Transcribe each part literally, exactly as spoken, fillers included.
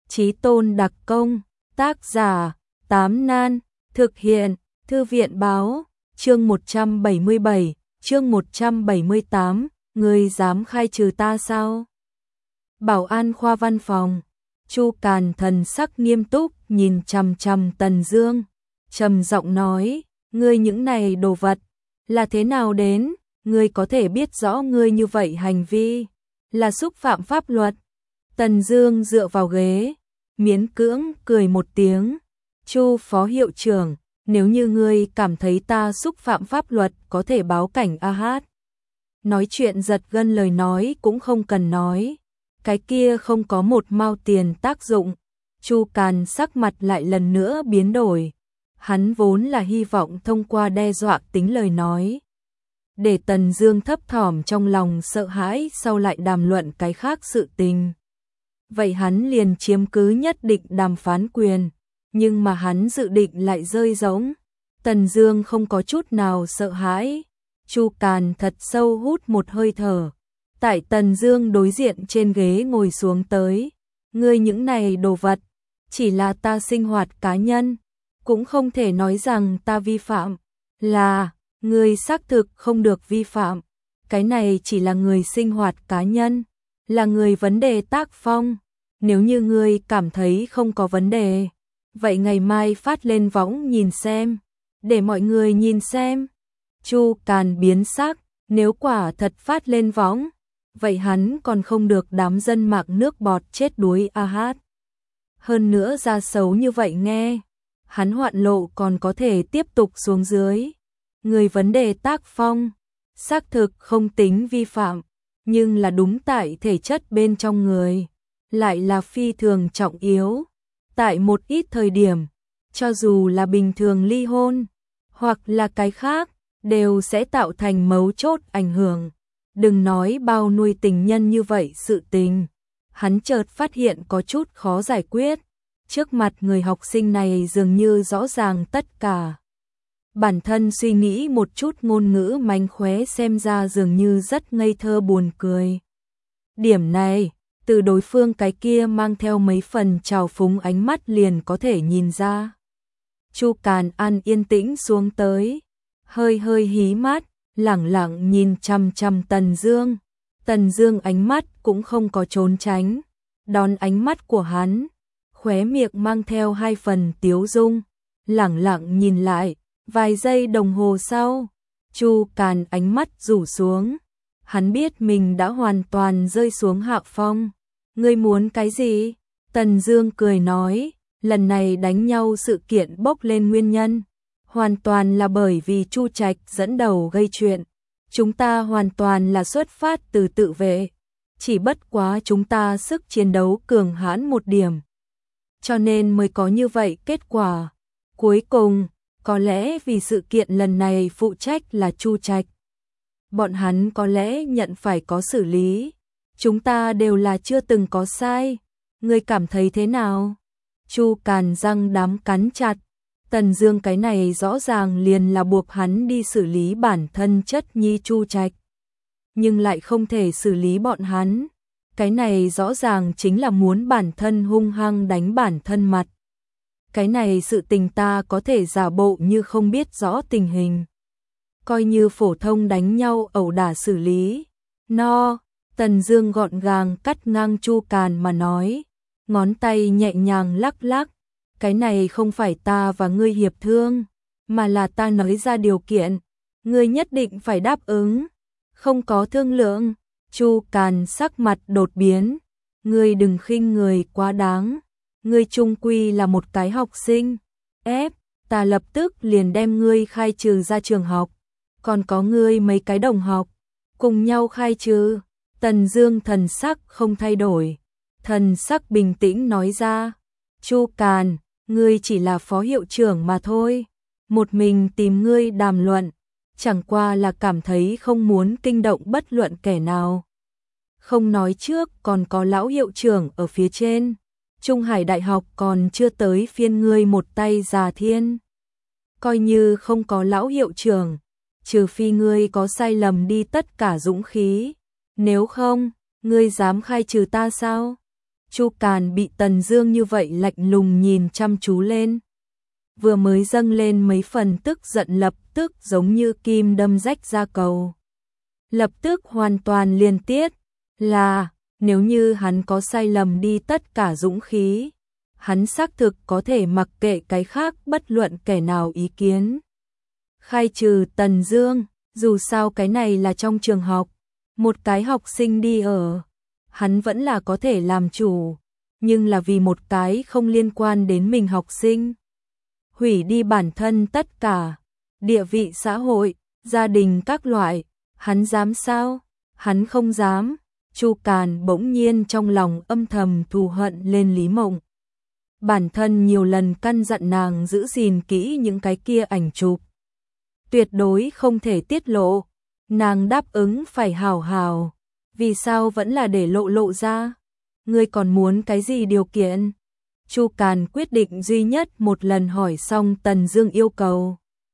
Chí tôn đặc công, tác giả, Tám Nan, thực hiện, Thư viện báo, chương một trăm bảy mươi bảy, chương một trăm bảy mươi tám, ngươi dám khai trừ ta sao? Bảo an khoa văn phòng, Chu Càn thần sắc nghiêm túc nhìn chằm chằm Tần Dương, trầm giọng nói, ngươi những này đồ vật, là thế nào đến, ngươi có thể biết rõ ngươi như vậy hành vi, là xúc phạm pháp luật. Tần Dương dựa vào ghế, miễn cưỡng cười một tiếng, Chu phó hiệu trưởng, nếu như ngươi cảm thấy ta xúc phạm pháp luật có thể báo cảnh a hát. Nói chuyện giật gân lời nói cũng không cần nói, cái kia không có một mao tiền tác dụng. Chu Càn sắc mặt lại lần nữa biến đổi, hắn vốn là hy vọng thông qua đe dọa tính lời nói, để Tần Dương thấp thỏm trong lòng sợ hãi sau lại đàm luận cái khác sự tình. Vậy hắn liền chiếm cứ nhất định đàm phán quyền, nhưng mà hắn dự định lại rơi rỗng. Tần Dương không có chút nào sợ hãi. Chu Càn thật sâu hút một hơi thở, tại Tần Dương đối diện trên ghế ngồi xuống tới. Ngươi những này đồ vật, chỉ là ta sinh hoạt cá nhân, cũng không thể nói rằng ta vi phạm. Là, ngươi xác thực không được vi phạm. Cái này chỉ là người sinh hoạt cá nhân, là người vấn đề tác phong. Nếu như ngươi cảm thấy không có vấn đề, vậy ngày mai phát lên võng nhìn xem, để mọi người nhìn xem. Chu Càn biến sắc, nếu quả thật phát lên võng, vậy hắn còn không được đám dân mạng nước bọt chết đuối a hát. Hơn nữa ra xấu như vậy nghe, hắn hoạn lộ còn có thể tiếp tục xuống dưới. Người vấn đề tác phong, xác thực không tính vi phạm, nhưng là đúng tại thể chất bên trong người, lại là phi thường trọng yếu. Tại một ít thời điểm, cho dù là bình thường ly hôn, hoặc là cái khác, đều sẽ tạo thành mấu chốt ảnh hưởng. Đừng nói bao nuôi tình nhân như vậy sự tình. Hắn chợt phát hiện có chút khó giải quyết. Trước mặt người học sinh này dường như rõ ràng tất cả. Bản thân suy nghĩ một chút ngôn ngữ mánh khóe xem ra dường như rất ngây thơ buồn cười. Điểm này, từ đối phương cái kia mang theo mấy phần trào phúng ánh mắt liền có thể nhìn ra. Chu Càn An yên tĩnh xuống tới, hơi hơi hí mắt, lẳng lặng nhìn chằm chằm Tần Dương. Tần Dương ánh mắt cũng không có trốn tránh, đón ánh mắt của hắn, khóe miệng mang theo hai phần tiếu dung, lẳng lặng nhìn lại. Vài giây đồng hồ sau, Chu Càn ánh mắt rủ xuống, hắn biết mình đã hoàn toàn rơi xuống hạ phong. Ngươi muốn cái gì? Tần Dương cười nói, lần này đánh nhau sự kiện bốc lên nguyên nhân, hoàn toàn là bởi vì Chu Trạch dẫn đầu gây chuyện. Chúng ta hoàn toàn là xuất phát từ tự vệ, chỉ bất quá chúng ta sức chiến đấu cường hãn một điểm, cho nên mới có như vậy kết quả. Cuối cùng, có lẽ vì sự kiện lần này phụ trách là Chu Trạch, bọn hắn có lẽ nhận phải có xử lý. Chúng ta đều là chưa từng có sai. Ngươi cảm thấy thế nào? Chu Càn răng đám cắn chặt. Tần Dương cái này rõ ràng liền là buộc hắn đi xử lý bản thân chất nhi Chu Trạch, nhưng lại không thể xử lý bọn hắn. Cái này rõ ràng chính là muốn bản thân hung hăng đánh bản thân mặt. Cái này sự tình ta có thể giả bộ như không biết rõ tình hình, coi như phổ thông đánh nhau ẩu đả xử lý. No. Tần Dương gọn gàng cắt ngang Chu Càn mà nói, ngón tay nhẹ nhàng lắc lắc, cái này không phải ta và ngươi hiệp thương, mà là ta nói ra điều kiện, ngươi nhất định phải đáp ứng. Không có thương lượng. Chu Càn sắc mặt đột biến, ngươi đừng khinh người quá đáng, ngươi chung quy là một cái học sinh, ép, ta lập tức liền đem ngươi khai trừ ra trường học, còn có ngươi mấy cái đồng học, cùng nhau khai trừ. Tần Dương thần sắc không thay đổi, thần sắc bình tĩnh nói ra, Chu Càn, ngươi chỉ là phó hiệu trưởng mà thôi, một mình tìm ngươi đàm luận, chẳng qua là cảm thấy không muốn kinh động bất luận kẻ nào. Không nói trước còn có lão hiệu trưởng ở phía trên, Trung Hải Đại học còn chưa tới phiên ngươi một tay già thiên. Coi như không có lão hiệu trưởng, trừ phi ngươi có sai lầm đi tất cả dũng khí. Nếu không, ngươi dám khai trừ ta sao? Chu Càn bị Tần Dương như vậy lạnh lùng nhìn chăm chú lên, vừa mới dâng lên mấy phần tức giận lập tức giống như kim đâm rách da cầu. Lập tức hoàn toàn liền tiết, là nếu như hắn có sai lầm đi tất cả dũng khí, hắn xác thực có thể mặc kệ cái khác bất luận kẻ nào ý kiến. Khai trừ Tần Dương, dù sao cái này là trong trường học, một cái học sinh đi ở, hắn vẫn là có thể làm chủ, nhưng là vì một cái không liên quan đến mình học sinh, hủy đi bản thân tất cả, địa vị xã hội, gia đình các loại, hắn dám sao? Hắn không dám. Chu Càn bỗng nhiên trong lòng âm thầm thù hận lên Lý Mộng. Bản thân nhiều lần căn dặn nàng giữ gìn kỹ những cái kia ảnh chụp, tuyệt đối không thể tiết lộ, nàng đáp ứng phải hào hào, vì sao vẫn là để lộ lộ ra? Ngươi còn muốn cái gì điều kiện? Chu Càn quyết định duy nhất một lần hỏi xong Tần Dương yêu cầu,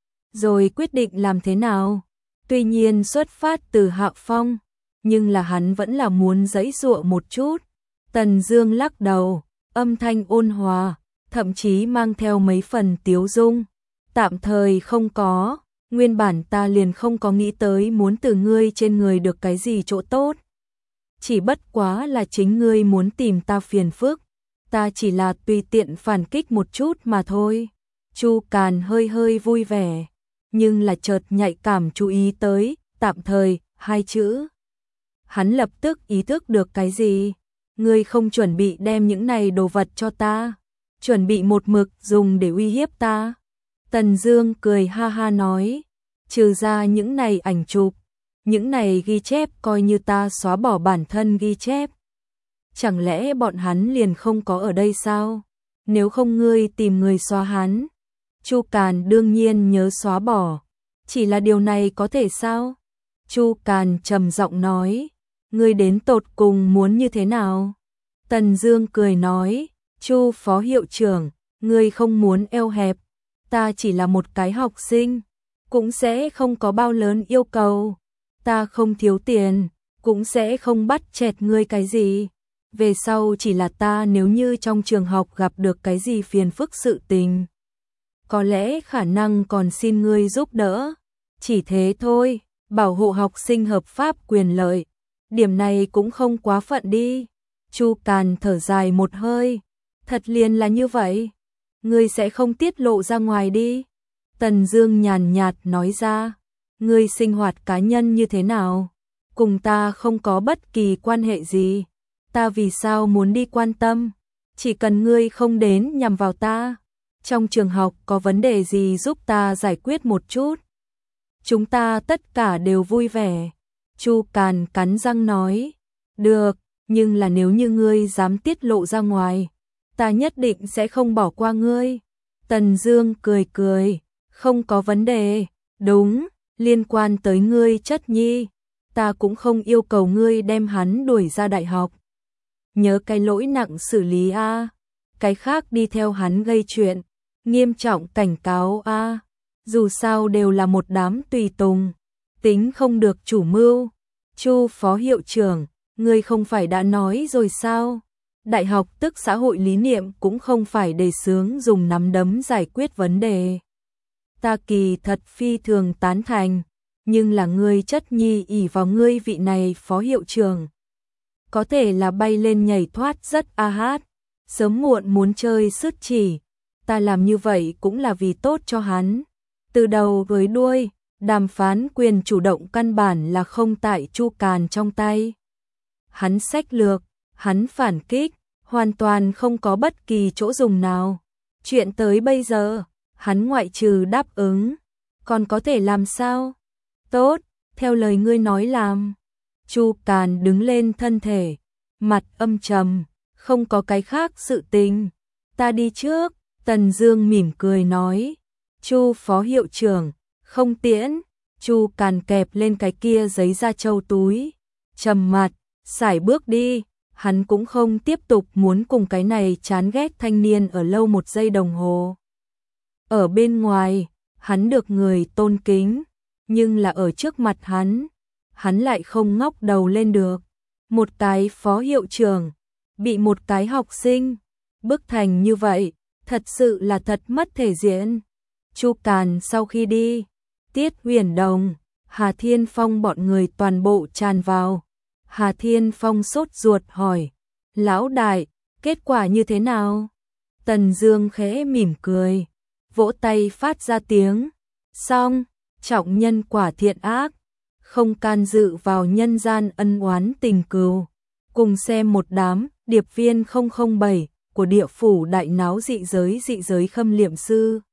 rồi quyết định làm thế nào. Tuy nhiên xuất phát từ hạ phong, nhưng là hắn vẫn là muốn giãy giụa một chút. Tần Dương lắc đầu, âm thanh ôn hòa, thậm chí mang theo mấy phần tiếu dung. Tạm thời không có, nguyên bản ta liền không có nghĩ tới muốn từ ngươi trên người được cái gì chỗ tốt. Chỉ bất quá là chính ngươi muốn tìm ta phiền phức, ta chỉ là tùy tiện phản kích một chút mà thôi. Chu Càn hơi hơi vui vẻ, nhưng là chợt nhạy cảm chú ý tới tạm thời hai chữ. Hắn lập tức ý thức được cái gì? Ngươi không chuẩn bị đem những này đồ vật cho ta, chuẩn bị một mực dùng để uy hiếp ta. Tần Dương cười ha ha nói, trừ ra những này ảnh chụp, những này ghi chép coi như ta xóa bỏ bản thân ghi chép. Chẳng lẽ bọn hắn liền không có ở đây sao? Nếu không ngươi tìm người xóa hắn. Chu Càn đương nhiên nhớ xóa bỏ, chỉ là điều này có thể sao? Chu Càn trầm giọng nói, ngươi đến tột cùng muốn như thế nào? Tần Dương cười nói, Chu phó hiệu trưởng, ngươi không muốn eo hẹp, ta chỉ là một cái học sinh, cũng sẽ không có bao lớn yêu cầu, ta không thiếu tiền, cũng sẽ không bắt chẹt ngươi cái gì. Về sau chỉ là ta nếu như trong trường học gặp được cái gì phiền phức sự tình, có lẽ khả năng còn xin ngươi giúp đỡ, chỉ thế thôi, bảo hộ học sinh hợp pháp quyền lợi, điểm này cũng không quá phận đi. Chu Càn thở dài một hơi, thật liền là như vậy, ngươi sẽ không tiết lộ ra ngoài đi. Tần Dương nhàn nhạt nói ra, ngươi sinh hoạt cá nhân như thế nào, cùng ta không có bất kỳ quan hệ gì, ta vì sao muốn đi quan tâm, chỉ cần ngươi không đến nhằm vào ta. Trong trường học có vấn đề gì giúp ta giải quyết một chút, chúng ta tất cả đều vui vẻ. Chu Càn cắn răng nói, được, nhưng là nếu như ngươi dám tiết lộ ra ngoài, ta nhất định sẽ không bỏ qua ngươi. Tần Dương cười cười, không có vấn đề, đúng, liên quan tới ngươi chất nhi, ta cũng không yêu cầu ngươi đem hắn đuổi ra đại học. Nhớ cái lỗi nặng xử lý a, cái khác đi theo hắn gây chuyện, nghiêm trọng cảnh cáo a, dù sao đều là một đám tùy tùng, tính không được chủ mưu. Chu phó hiệu trưởng, ngươi không phải đã nói rồi sao? Đại học tức xã hội lý niệm cũng không phải đề xướng dùng nắm đấm giải quyết vấn đề. Ta kỳ thật phi thường tán thành, nhưng là ngươi chất nhi ỷ vào ngươi vị này phó hiệu trưởng, có thể là bay lên nhảy thoát rất a hát, sớm muộn muốn chơi sứt chỉ, ta làm như vậy cũng là vì tốt cho hắn. Từ đầu tới đuôi, đàm phán quyền chủ động căn bản là không tại Chu Càn trong tay. Hắn sách lược, hắn phản kích, hoàn toàn không có bất kỳ chỗ dùng nào. Chuyện tới bây giờ, hắn ngoại trừ đáp ứng, còn có thể làm sao? Tốt, theo lời ngươi nói làm. Chu Càn đứng lên thân thể, mặt âm trầm, không có cái khác sự tình. Ta đi trước. Tần Dương mỉm cười nói, Chu phó hiệu trưởng, không tiễn. Chu Càn kẹp lên cái kia giấy da trâu túi, trầm mặt, sải bước đi. Hắn cũng không tiếp tục muốn cùng cái này chán ghét thanh niên ở lâu một giây đồng hồ. Ở bên ngoài, hắn được người tôn kính, nhưng là ở trước mặt hắn, hắn lại không ngóc đầu lên được. Một cái phó hiệu trưởng, bị một cái học sinh bức thành như vậy, thật sự là thật mất thể diện. Chu Càn sau khi đi, Tiết Huyền Đồng, Hà Thiên Phong bọn người toàn bộ tràn vào. Hà Thiên Phong sốt ruột hỏi, lão đại, kết quả như thế nào? Tần Dương khẽ mỉm cười, vỗ tay phát ra tiếng, xong, trọng nhân quả thiện ác, không can dự vào nhân gian ân oán tình cừu. Cùng xem một đám điệp viên không không bảy của địa phủ đại náo dị giới dị giới khâm liệm sư.